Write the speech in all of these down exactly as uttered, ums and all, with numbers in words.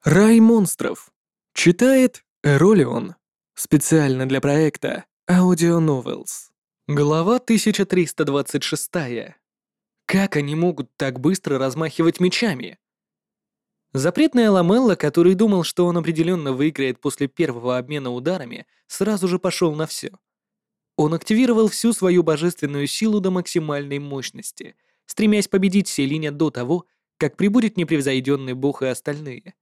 Рай монстров. Читает Эролион. Специально для проекта Audio Novels. Глава тысяча триста двадцать шесть. Как они могут так быстро размахивать мечами? Запретная Ламелла, который думал, что он определенно выиграет после первого обмена ударами, сразу же пошел на все. Он активировал всю свою божественную силу до максимальной мощности, стремясь победить Селиня до того, как прибудет непревзойденный бог и остальные.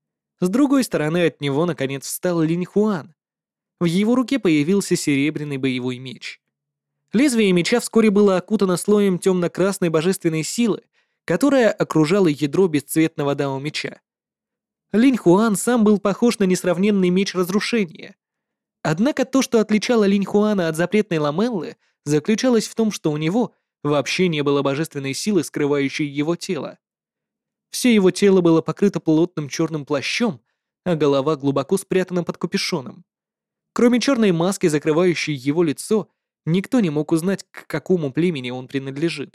С другой стороны от него наконец встал Линь Хуан. В его руке появился серебряный боевой меч. Лезвие меча вскоре было окутано слоем темно-красной божественной силы, которая окружала ядро бесцветного дао меча. Линь Хуан сам был похож на несравненный меч разрушения. Однако то, что отличало Линь Хуана от запретной Ламеллы, заключалось в том, что у него вообще не было божественной силы, скрывающей его тело. Все его тело было покрыто плотным черным плащом, а голова глубоко спрятана под капюшоном. Кроме черной маски, закрывающей его лицо, никто не мог узнать, к какому племени он принадлежит.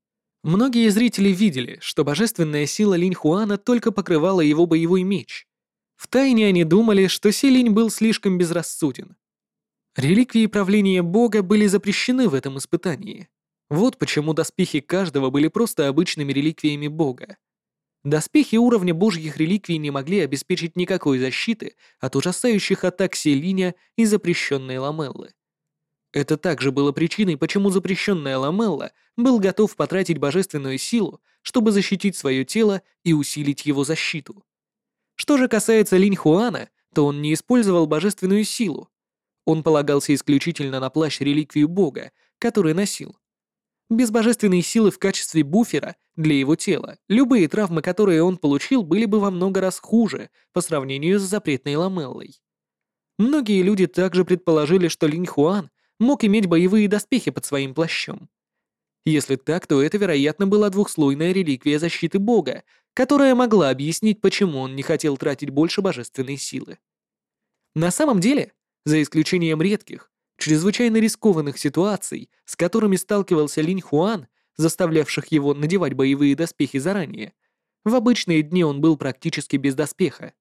Многие зрители видели, что божественная сила Линь Хуана только покрывала его боевой меч. Втайне они думали, что Селинь был слишком безрассуден. Реликвии правления бога были запрещены в этом испытании. Вот почему доспехи каждого были просто обычными реликвиями бога. Доспехи уровня божьих реликвий не могли обеспечить никакой защиты от ужасающих атак Селиня и запрещенной Ламеллы. Это также было причиной, почему запрещенная Ламелла был готов потратить божественную силу, чтобы защитить свое тело и усилить его защиту. Что же касается Линь Хуана, то он не использовал божественную силу. Он полагался исключительно на плащ-реликвию бога, который носил. Без божественной силы в качестве буфера для его тела, любые травмы, которые он получил, были бы во много раз хуже по сравнению с запретной Ламеллой. Многие люди также предположили, что Линь Хуан мог иметь боевые доспехи под своим плащом. Если так, то это, вероятно, была двухслойная реликвия защиты бога, которая могла объяснить, почему он не хотел тратить больше божественной силы. На самом деле, за исключением редких, чрезвычайно рискованных ситуаций, с которыми сталкивался Линь Хуан, заставлявших его надевать боевые доспехи заранее, в обычные дни он был практически без доспеха.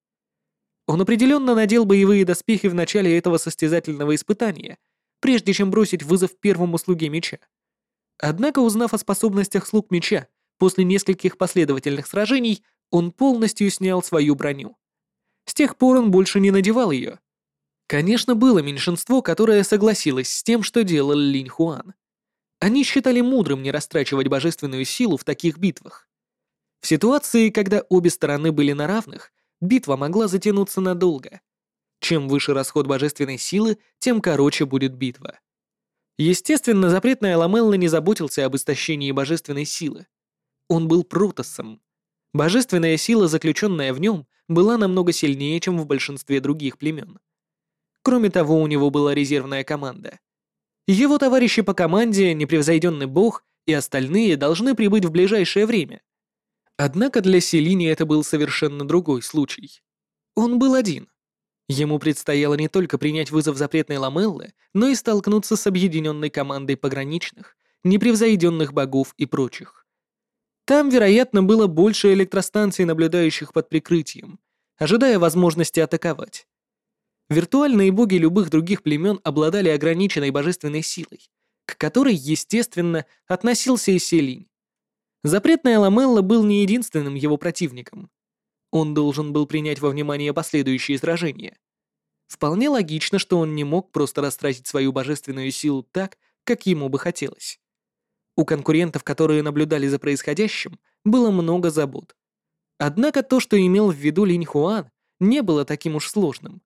Он определенно надел боевые доспехи в начале этого состязательного испытания, прежде чем бросить вызов первому слуге меча. Однако, узнав о способностях слуг меча, после нескольких последовательных сражений, он полностью снял свою броню. С тех пор он больше не надевал ее. Конечно, было меньшинство, которое согласилось с тем, что делал Линь Хуан. Они считали мудрым не растрачивать божественную силу в таких битвах. В ситуации, когда обе стороны были на равных, битва могла затянуться надолго. Чем выше расход божественной силы, тем короче будет битва. Естественно, запретная Ламелла не заботился об истощении божественной силы. Он был протоссом. Божественная сила, заключенная в нем, была намного сильнее, чем в большинстве других племен. Кроме того, у него была резервная команда. Его товарищи по команде, непревзойденный бог и остальные должны прибыть в ближайшее время. Однако для Селини это был совершенно другой случай. Он был один. Ему предстояло не только принять вызов запретной Ламеллы, но и столкнуться с объединенной командой пограничных, непревзойденных богов и прочих. Там, вероятно, было больше электростанций, наблюдающих под прикрытием, ожидая возможности атаковать. Виртуальные боги любых других племен обладали ограниченной божественной силой, к которой, естественно, относился и Селинь. Запретная Ламелла был не единственным его противником. Он должен был принять во внимание последующие сражения. Вполне логично, что он не мог просто растратить свою божественную силу так, как ему бы хотелось. У конкурентов, которые наблюдали за происходящим, было много забот. Однако то, что имел в виду Линь Хуан, не было таким уж сложным.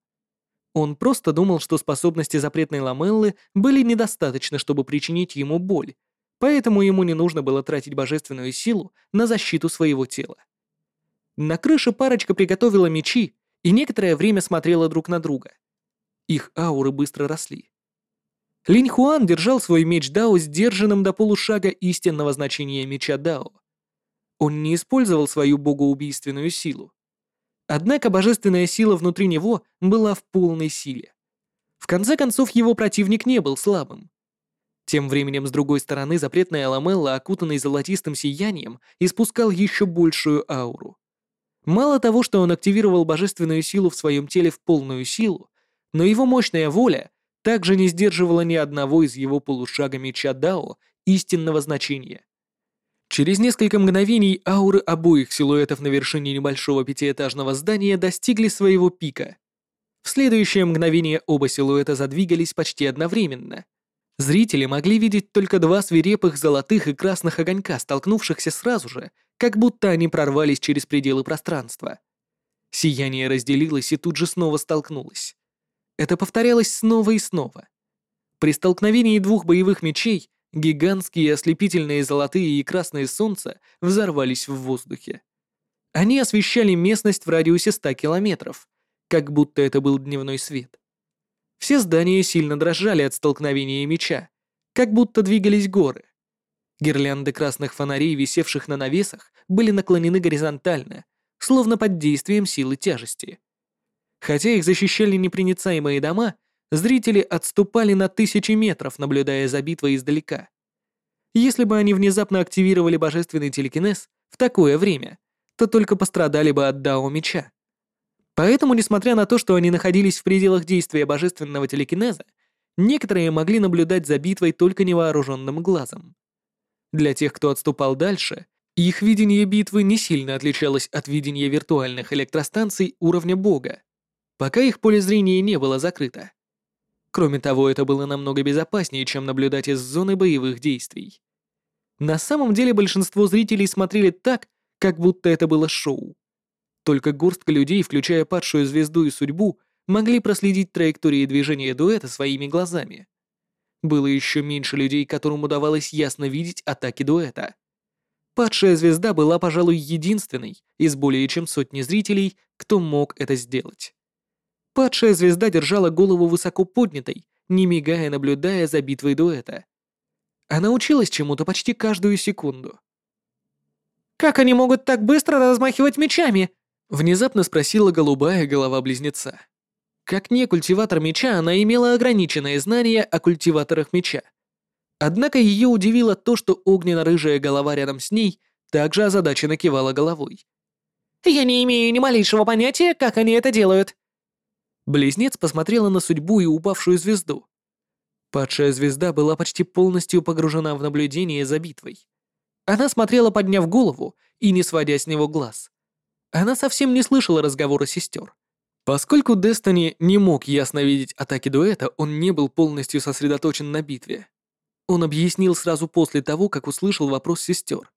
Он просто думал, что способности запретной Ламеллы были недостаточны, чтобы причинить ему боль, поэтому ему не нужно было тратить божественную силу на защиту своего тела. На крыше парочка приготовила мечи и некоторое время смотрела друг на друга. Их ауры быстро росли. Линь Хуан держал свой меч Дао сдержанным до полушага истинного значения меча Дао. Он не использовал свою богоубийственную силу. Однако божественная сила внутри него была в полной силе. В конце концов, его противник не был слабым. Тем временем, с другой стороны, запретная Ламелла, окутанный золотистым сиянием, испускал еще большую ауру. Мало того, что он активировал божественную силу в своем теле в полную силу, но его мощная воля также не сдерживала ни одного из его полушага меча Дао истинного значения. Через несколько мгновений ауры обоих силуэтов на вершине небольшого пятиэтажного здания достигли своего пика. В следующее мгновение оба силуэта задвигались почти одновременно. Зрители могли видеть только два свирепых золотых и красных огонька, столкнувшихся сразу же, как будто они прорвались через пределы пространства. Сияние разделилось и тут же снова столкнулось. Это повторялось снова и снова. При столкновении двух боевых мечей гигантские ослепительные золотые и красные солнца взорвались в воздухе. Они освещали местность в радиусе ста километров, как будто это был дневной свет. Все здания сильно дрожали от столкновения меча, как будто двигались горы. Гирлянды красных фонарей, висевших на навесах, были наклонены горизонтально, словно под действием силы тяжести. Хотя их защищали непроницаемые дома, зрители отступали на тысячи метров, наблюдая за битвой издалека. Если бы они внезапно активировали божественный телекинез в такое время, то только пострадали бы от Дао меча. Поэтому, несмотря на то, что они находились в пределах действия божественного телекинеза, некоторые могли наблюдать за битвой только невооруженным глазом. Для тех, кто отступал дальше, их видение битвы не сильно отличалось от видения виртуальных электростанций уровня бога, пока их поле зрения не было закрыто. Кроме того, это было намного безопаснее, чем наблюдать из зоны боевых действий. На самом деле большинство зрителей смотрели так, как будто это было шоу. Только горстка людей, включая падшую звезду и судьбу, могли проследить траектории движения дуэта своими глазами. Было еще меньше людей, которым удавалось ясно видеть атаки дуэта. Падшая звезда была, пожалуй, единственной из более чем сотни зрителей, кто мог это сделать. Падшая звезда держала голову высоко поднятой, не мигая, наблюдая за битвой дуэта. Она училась чему-то почти каждую секунду. «Как они могут так быстро размахивать мечами?» — внезапно спросила голубая голова близнеца. Как не культиватор меча, она имела ограниченные знания о культиваторах меча. Однако ее удивило то, что огненно-рыжая голова рядом с ней также озадаченно кивала головой. «Я не имею ни малейшего понятия, как они это делают». Близнец посмотрела на судьбу и упавшую звезду. Падшая звезда была почти полностью погружена в наблюдение за битвой. Она смотрела, подняв голову и не сводя с него глаз. Она совсем не слышала разговора сестер. Поскольку Дестони не мог ясно видеть атаки дуэта, он не был полностью сосредоточен на битве. Он объяснил сразу после того, как услышал вопрос сестер.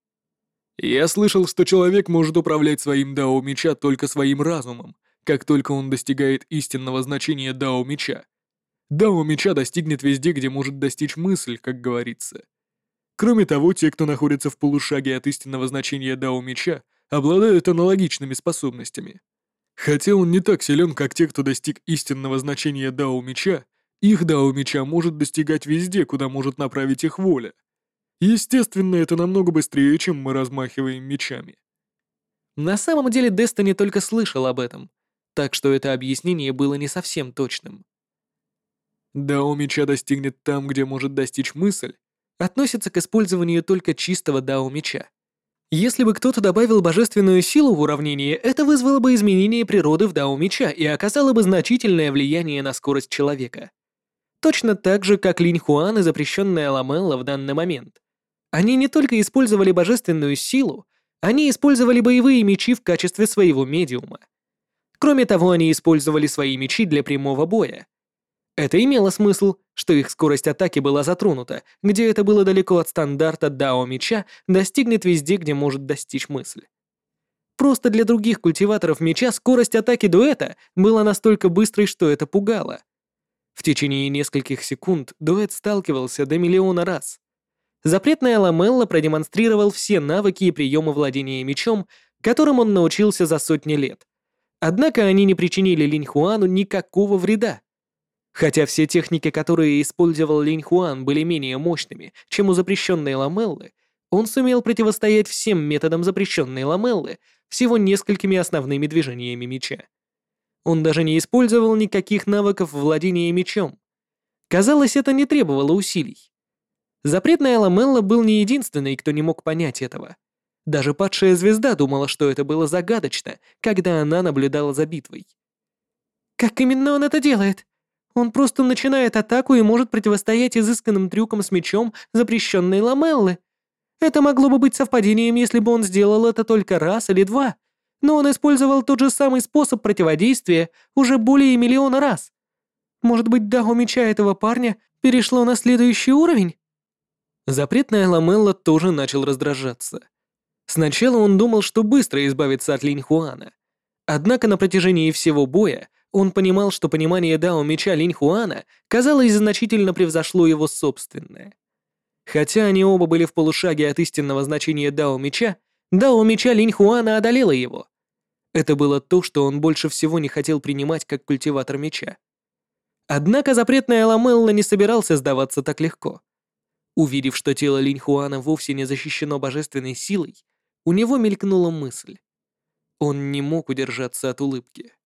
«Я слышал, что человек может управлять своим дао меча только своим разумом, как только он достигает истинного значения дао меча. Дао меча достигнет везде, где может достичь мысль, как говорится. Кроме того, те, кто находится в полушаге от истинного значения дао меча, обладают аналогичными способностями. Хотя он не так силен, как те, кто достиг истинного значения дао меча, их дао меча может достигать везде, куда может направить их воля. Естественно, это намного быстрее, чем мы размахиваем мечами». На самом деле Дестони только слышал об этом, так что это объяснение было не совсем точным. Дао меча достигнет там, где может достичь мысль, относится к использованию только чистого дао меча. Если бы кто-то добавил божественную силу в уравнение, это вызвало бы изменение природы в дао меча и оказало бы значительное влияние на скорость человека. Точно так же, как Линь Хуан и запрещенная Ламелла в данный момент. Они не только использовали божественную силу, они использовали боевые мечи в качестве своего медиума. Кроме того, они использовали свои мечи для прямого боя. Это имело смысл, что их скорость атаки была затронута, где это было далеко от стандарта дао меча, достигнет везде, где может достичь мысль. Просто для других культиваторов меча скорость атаки дуэта была настолько быстрой, что это пугало. В течение нескольких секунд дуэт сталкивался до миллиона раз. Запретная Ламелла продемонстрировал все навыки и приемы владения мечом, которым он научился за сотни лет. Однако они не причинили Линь Хуану никакого вреда. Хотя все техники, которые использовал Линь Хуан, были менее мощными, чем у запрещенной Ламеллы, он сумел противостоять всем методам запрещенной Ламеллы всего несколькими основными движениями меча. Он даже не использовал никаких навыков владения мечом. Казалось, это не требовало усилий. Запретная Ламелла был не единственный, кто не мог понять этого. Даже падшая звезда думала, что это было загадочно, когда она наблюдала за битвой. Как именно он это делает? Он просто начинает атаку и может противостоять изысканным трюкам с мечом запрещенной ламеллы. Это могло бы быть совпадением, если бы он сделал это только раз или два, но он использовал тот же самый способ противодействия уже более миллиона раз. Может быть, дао меча этого парня перешло на следующий уровень? Запретная ламелла тоже начал раздражаться. Сначала он думал, что быстро избавится от Линь Хуана. Однако на протяжении всего боя он понимал, что понимание дао меча Линь Хуана, казалось, значительно превзошло его собственное. Хотя они оба были в полушаге от истинного значения дао меча, дао меча Линь Хуана одолело его. Это было то, что он больше всего не хотел принимать как культиватор меча. Однако запретная ламелла не собирался сдаваться так легко. Увидев, что тело Линь Хуана вовсе не защищено божественной силой, у него мелькнула мысль. Он не мог удержаться от улыбки.